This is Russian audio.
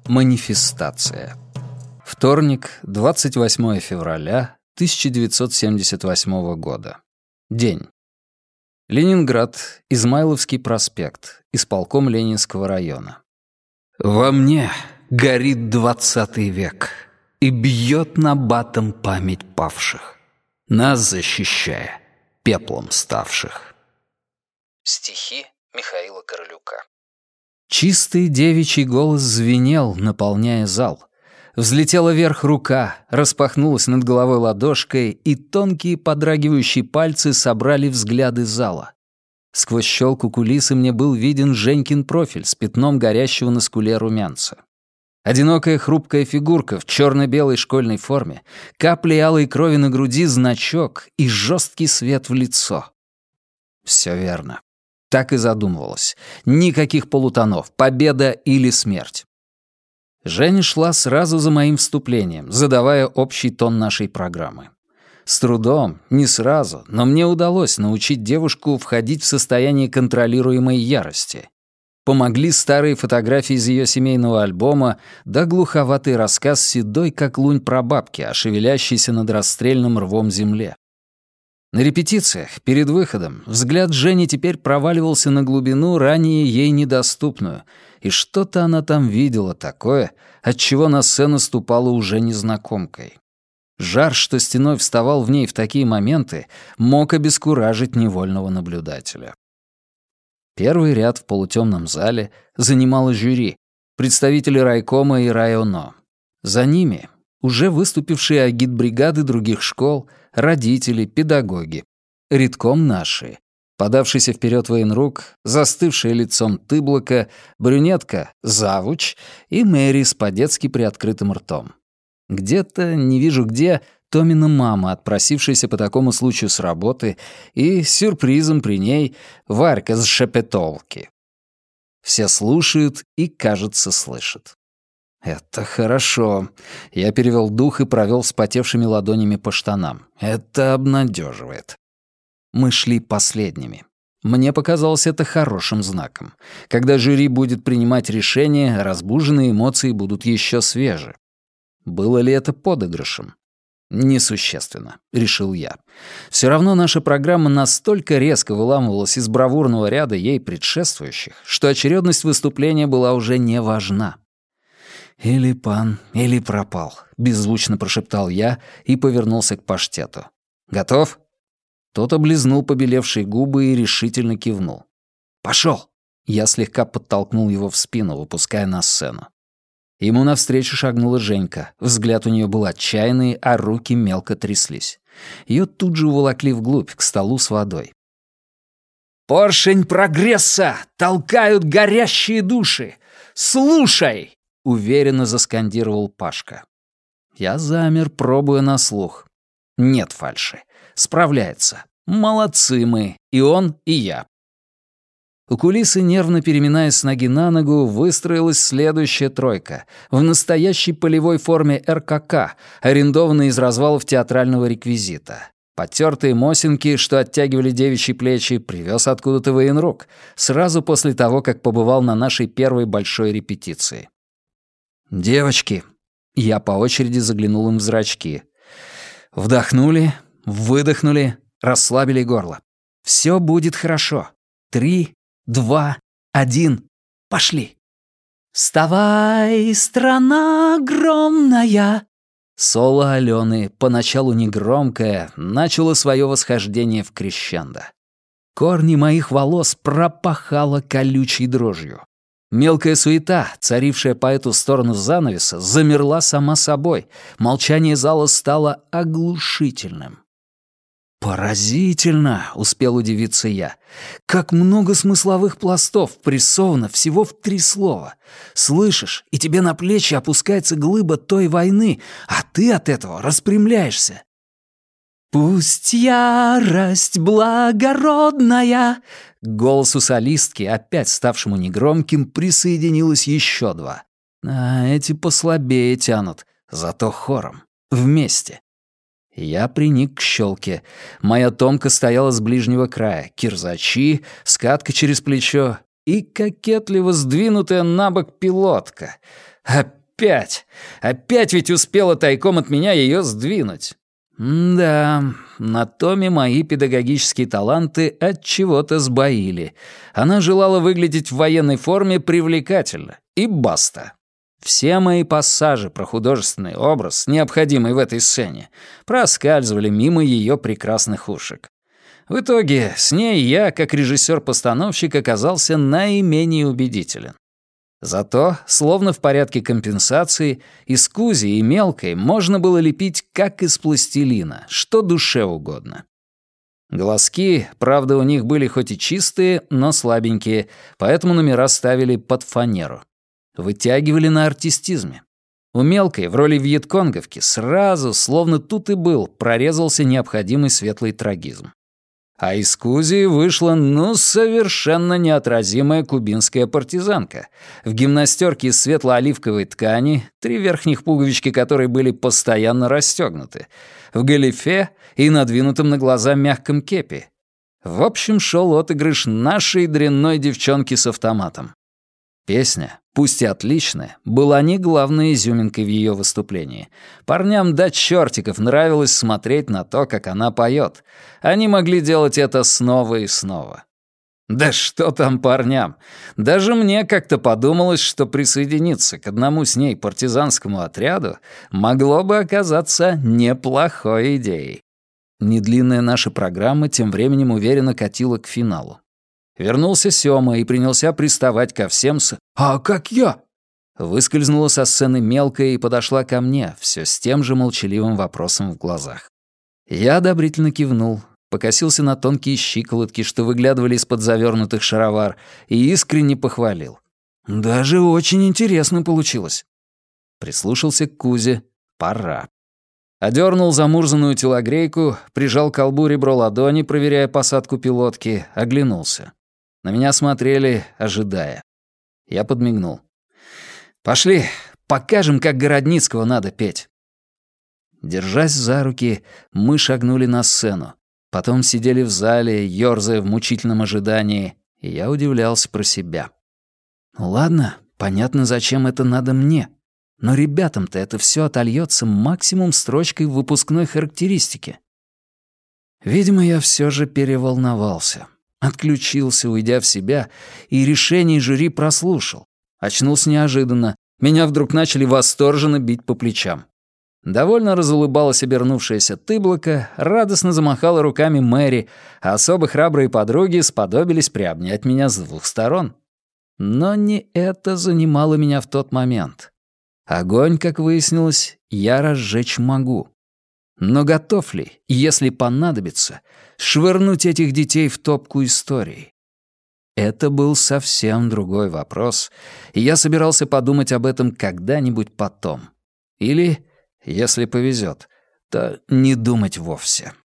Манифестация. Вторник, 28 февраля 1978 года. День. Ленинград, Измайловский проспект, исполком Ленинского района. Во мне горит 20 век и бьет набатом память павших, нас защищая, пеплом ставших. Стихи Михаила Королюка. Чистый девичий голос звенел, наполняя зал. Взлетела вверх рука, распахнулась над головой ладошкой, и тонкие подрагивающие пальцы собрали взгляды зала. Сквозь щелку кулисы мне был виден Женькин профиль с пятном горящего на скуле румянца. Одинокая хрупкая фигурка в черно-белой школьной форме, капли алой крови на груди, значок и жесткий свет в лицо. Все верно. Так и задумывалось. Никаких полутонов, победа или смерть. Женя шла сразу за моим вступлением, задавая общий тон нашей программы. С трудом, не сразу, но мне удалось научить девушку входить в состояние контролируемой ярости. Помогли старые фотографии из ее семейного альбома да глуховатый рассказ седой, как лунь прабабки, о шевелящейся над расстрельным рвом земле. На репетициях, перед выходом, взгляд Жени теперь проваливался на глубину, ранее ей недоступную, и что-то она там видела такое, отчего на сцену ступала уже незнакомкой. Жар, что стеной вставал в ней в такие моменты, мог обескуражить невольного наблюдателя. Первый ряд в полутемном зале занимало жюри, представители райкома и районо. За ними уже выступившие агитбригады других школ, родители, педагоги. Редком наши. Подавшийся вперед военрук, застывшая лицом Тыблока, брюнетка — завуч и Мэри с по-детски приоткрытым ртом. Где-то, не вижу где, Томина мама, отпросившаяся по такому случаю с работы, и сюрпризом при ней Варька с Шепетовки. Все слушают и, кажется, слышат. Это хорошо. Я перевел дух и провел вспотевшими ладонями по штанам. Это обнадеживает. Мы шли последними. Мне показалось это хорошим знаком. Когда жюри будет принимать решение, разбуженные эмоции будут еще свежи. Было ли это подыгрышем? Несущественно, решил я. Все равно наша программа настолько резко выламывалась из бравурного ряда ей предшествующих, что очередность выступления была уже не важна. «Или пан, или пропал», — беззвучно прошептал я и повернулся к паштету. «Готов?» Тот облизнул побелевшие губы и решительно кивнул. «Пошёл!» Я слегка подтолкнул его в спину, выпуская на сцену. Ему навстречу шагнула Женька. Взгляд у нее был отчаянный, а руки мелко тряслись. Ее тут же уволокли вглубь, к столу с водой. «Поршень прогресса! Толкают горящие души! Слушай!» — уверенно заскандировал Пашка. Я замер, пробуя на слух. Нет фальши. Справляется. Молодцы мы, и он, и я. У кулисы, нервно переминаясь с ноги на ногу, выстроилась следующая тройка в настоящей полевой форме РКК, арендованной из развалов театрального реквизита. Потертые мосинки, что оттягивали девичьи плечи, привез откуда-то военрук, сразу после того, как побывал на нашей первой большой репетиции. «Девочки!» Я по очереди заглянул им в зрачки. Вдохнули, выдохнули, расслабили горло. «Все будет хорошо. 3, 2, 1. Пошли!» «Вставай, страна огромная!» Соло Алены, поначалу негромкое, начало свое восхождение в крещендо. Корни моих волос пропахало колючей дрожью. Мелкая суета, царившая по эту сторону занавеса, замерла сама собой. Молчание зала стало оглушительным. «Поразительно!» — успел удивиться я. «Как много смысловых пластов прессовано всего в 3 слова. Слышишь, и тебе на плечи опускается глыба той войны, а ты от этого распрямляешься. «Пусть ярость благородная!» К голосу солистки, опять ставшему негромким, присоединилось еще 2. А эти послабее тянут, зато хором, вместе. Я приник к щелке. Моя Томка стояла с ближнего края, кирзачи, скатка через плечо и кокетливо сдвинутая на бок пилотка. Опять! Опять ведь успела тайком от меня ее сдвинуть. Да, на Томе мои педагогические таланты от чего-то сбоили. Она желала выглядеть в военной форме привлекательно. И баста. Все мои пассажи про художественный образ, необходимый в этой сцене, проскальзывали мимо ее прекрасных ушек. В итоге с ней я, как режиссер-постановщик, оказался наименее убедителен. Зато, словно в порядке компенсации, из Кузи и Мелкой можно было лепить как из пластилина, что душе угодно. Глазки, правда, у них были хоть и чистые, но слабенькие, поэтому номера ставили под фанеру. Вытягивали на артистизме. У Мелкой в роли вьетконговки сразу, словно тут и был, прорезался необходимый светлый трагизм. А из Кузи вышла, совершенно неотразимая кубинская партизанка. В гимнастерке из светло-оливковой ткани, 3 верхних пуговички которой были постоянно расстегнуты, в галифе и надвинутом на глаза мягком кепи. В общем, шел отыгрыш нашей дрянной девчонки с автоматом. Песня, пусть и отличная, была не главной изюминкой в ее выступлении. Парням до чертиков нравилось смотреть на то, как она поет. Они могли делать это снова и снова. Да что там парням? Даже мне как-то подумалось, что присоединиться к одному с ней партизанскому отряду могло бы оказаться неплохой идеей. Недлинная наша программа тем временем уверенно катила к финалу. Вернулся Сёма и принялся приставать ко всем с «А как я?». Выскользнула со сцены Мелкая и подошла ко мне, все с тем же молчаливым вопросом в глазах. Я одобрительно кивнул, покосился на тонкие щиколотки, что выглядывали из-под завернутых шаровар, и искренне похвалил. «Даже очень интересно получилось». Прислушался к Кузе. Пора. Одернул замурзанную телогрейку, прижал к колбу ребро ладони, проверяя посадку пилотки, оглянулся. На меня смотрели, ожидая. Я подмигнул. «Пошли, покажем, как Городницкого надо петь». Держась за руки, мы шагнули на сцену. Потом сидели в зале, ёрзая в мучительном ожидании, и я удивлялся про себя. Ну ладно, понятно, зачем это надо мне. Но ребятам-то это все отольется максимум строчкой в выпускной характеристике. Видимо, я все же переволновался. Отключился, уйдя в себя, и решение жюри прослушал. Очнулся неожиданно. Меня вдруг начали восторженно бить по плечам. Довольно разулыбалась обернувшаяся Тыблока, радостно замахала руками Мэри, а особо храбрые подруги сподобились приобнять меня с 2 сторон. Но не это занимало меня в тот момент. Огонь, как выяснилось, я разжечь могу. Но готов ли, если понадобится, швырнуть этих детей в топку истории? Это был совсем другой вопрос, и я собирался подумать об этом когда-нибудь потом. Или, если повезет, то не думать вовсе.